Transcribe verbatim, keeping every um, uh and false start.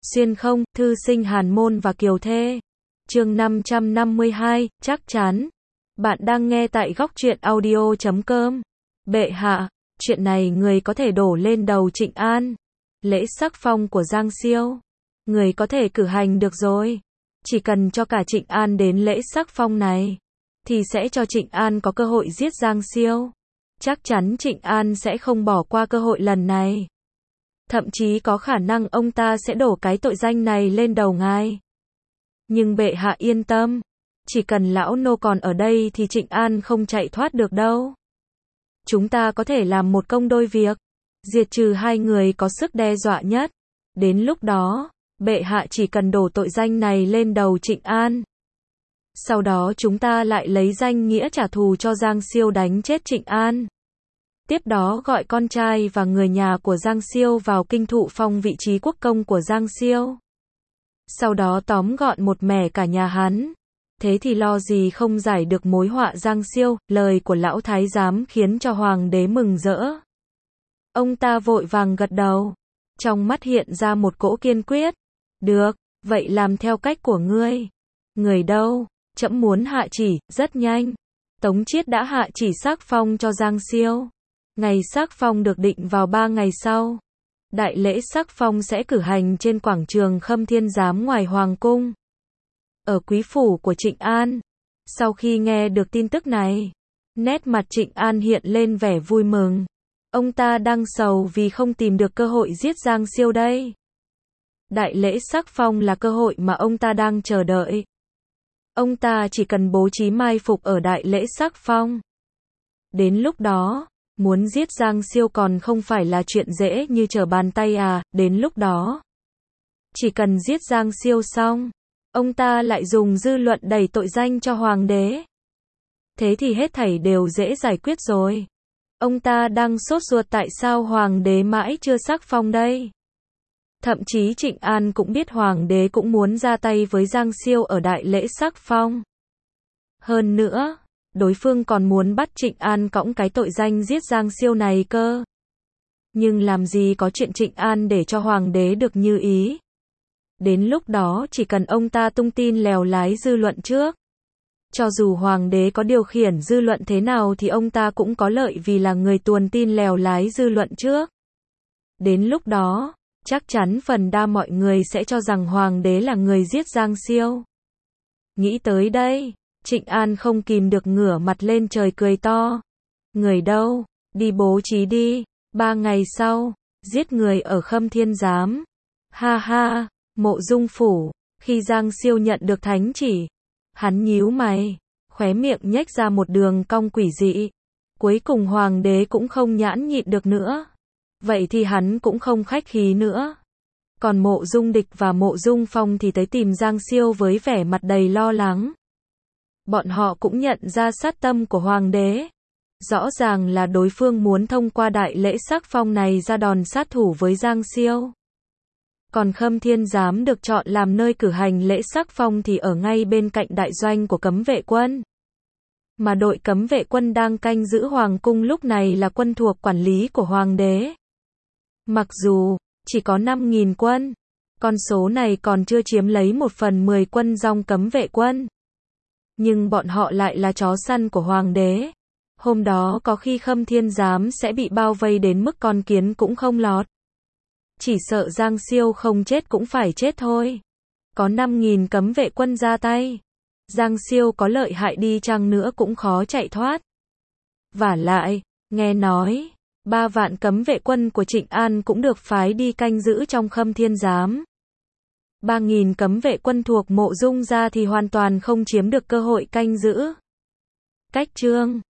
Xuyên không, thư sinh Hàn Môn và Kiều Thê. Chương năm trăm năm mươi hai, chắc chắn. Bạn đang nghe tại góc truyện audio chấm com. Bệ hạ, chuyện này người có thể đổ lên đầu Trịnh An. Lễ sắc phong của Giang Siêu, người có thể cử hành được rồi. Chỉ cần cho cả Trịnh An đến lễ sắc phong này, thì sẽ cho Trịnh An có cơ hội giết Giang Siêu. Chắc chắn Trịnh An sẽ không bỏ qua cơ hội lần này. Thậm chí có khả năng ông ta sẽ đổ cái tội danh này lên đầu ngài. Nhưng bệ hạ yên tâm, chỉ cần lão nô còn ở đây thì Trịnh An không chạy thoát được đâu. Chúng ta có thể làm một công đôi việc, diệt trừ hai người có sức đe dọa nhất. Đến lúc đó, bệ hạ chỉ cần đổ tội danh này lên đầu Trịnh An. Sau đó chúng ta lại lấy danh nghĩa trả thù cho Giang Siêu đánh chết Trịnh An. Tiếp đó gọi con trai và người nhà của Giang Siêu vào kinh thụ phong vị trí quốc công của Giang Siêu. Sau đó tóm gọn một mẻ cả nhà hắn. Thế thì lo gì không giải được mối họa Giang Siêu. Lời của lão thái giám khiến cho hoàng đế mừng rỡ. Ông ta vội vàng gật đầu, trong mắt hiện ra một cỗ kiên quyết. Được, vậy làm theo cách của ngươi. Người đâu? Trẫm muốn hạ chỉ, rất nhanh. Tống Chiết đã hạ chỉ sắc phong cho Giang Siêu. Ngày sắc phong được định vào ba ngày sau. Đại lễ sắc phong sẽ cử hành trên quảng trường Khâm Thiên Giám ngoài Hoàng Cung, ở quý phủ của Trịnh An. Sau khi nghe được tin tức này, nét mặt Trịnh An hiện lên vẻ vui mừng. Ông ta đang sầu vì không tìm được cơ hội giết Giang Siêu đây. Đại lễ sắc phong là cơ hội mà ông ta đang chờ đợi. Ông ta chỉ cần bố trí mai phục ở đại lễ sắc phong. Đến lúc đó, muốn giết Giang Siêu còn không phải là chuyện dễ như trở bàn tay à. Đến lúc đó, chỉ cần giết Giang Siêu xong, ông ta lại dùng dư luận đẩy tội danh cho hoàng đế. Thế thì hết thảy đều dễ giải quyết rồi. Ông ta đang sốt ruột tại sao hoàng đế mãi chưa sắc phong đây. Thậm chí Trịnh An cũng biết hoàng đế cũng muốn ra tay với Giang Siêu ở đại lễ sắc phong. Hơn nữa, đối phương còn muốn bắt Trịnh An cõng cái tội danh giết Giang Siêu này cơ. Nhưng làm gì có chuyện Trịnh An để cho hoàng đế được như ý. Đến lúc đó chỉ cần ông ta tung tin lèo lái dư luận trước. Cho dù hoàng đế có điều khiển dư luận thế nào thì ông ta cũng có lợi vì là người tuồn tin lèo lái dư luận trước. Đến lúc đó, chắc chắn phần đa mọi người sẽ cho rằng hoàng đế là người giết Giang Siêu. Nghĩ tới đây, Trịnh An không kìm được ngửa mặt lên trời cười to. Người đâu? Đi bố trí đi. Ba ngày sau, giết người ở Khâm Thiên Giám. Ha ha, Mộ Dung phủ. Khi Giang Siêu nhận được thánh chỉ, hắn nhíu mày, khóe miệng nhếch ra một đường cong quỷ dị. Cuối cùng hoàng đế cũng không nhãn nhịn được nữa. Vậy thì hắn cũng không khách khí nữa. Còn Mộ Dung Địch và Mộ Dung Phong thì tới tìm Giang Siêu với vẻ mặt đầy lo lắng. Bọn họ cũng nhận ra sát tâm của hoàng đế. Rõ ràng là đối phương muốn thông qua đại lễ sắc phong này ra đòn sát thủ với Giang Siêu. Còn Khâm Thiên Giám được chọn làm nơi cử hành lễ sắc phong thì ở ngay bên cạnh đại doanh của cấm vệ quân. Mà đội cấm vệ quân đang canh giữ hoàng cung lúc này là quân thuộc quản lý của hoàng đế. Mặc dù chỉ có năm nghìn quân, con số này còn chưa chiếm lấy một phần mười quân dòng cấm vệ quân. Nhưng bọn họ lại là chó săn của hoàng đế. Hôm đó có khi Khâm Thiên Giám sẽ bị bao vây đến mức con kiến cũng không lọt. Chỉ sợ Giang Siêu không chết cũng phải chết thôi. Có năm nghìn cấm vệ quân ra tay, Giang Siêu có lợi hại đi chăng nữa cũng khó chạy thoát. Vả lại, nghe nói, ba vạn cấm vệ quân của Trịnh An cũng được phái đi canh giữ trong Khâm Thiên Giám. Ba nghìn cấm vệ quân thuộc Mộ Dung gia thì hoàn toàn không chiếm được cơ hội canh giữ. Cách chương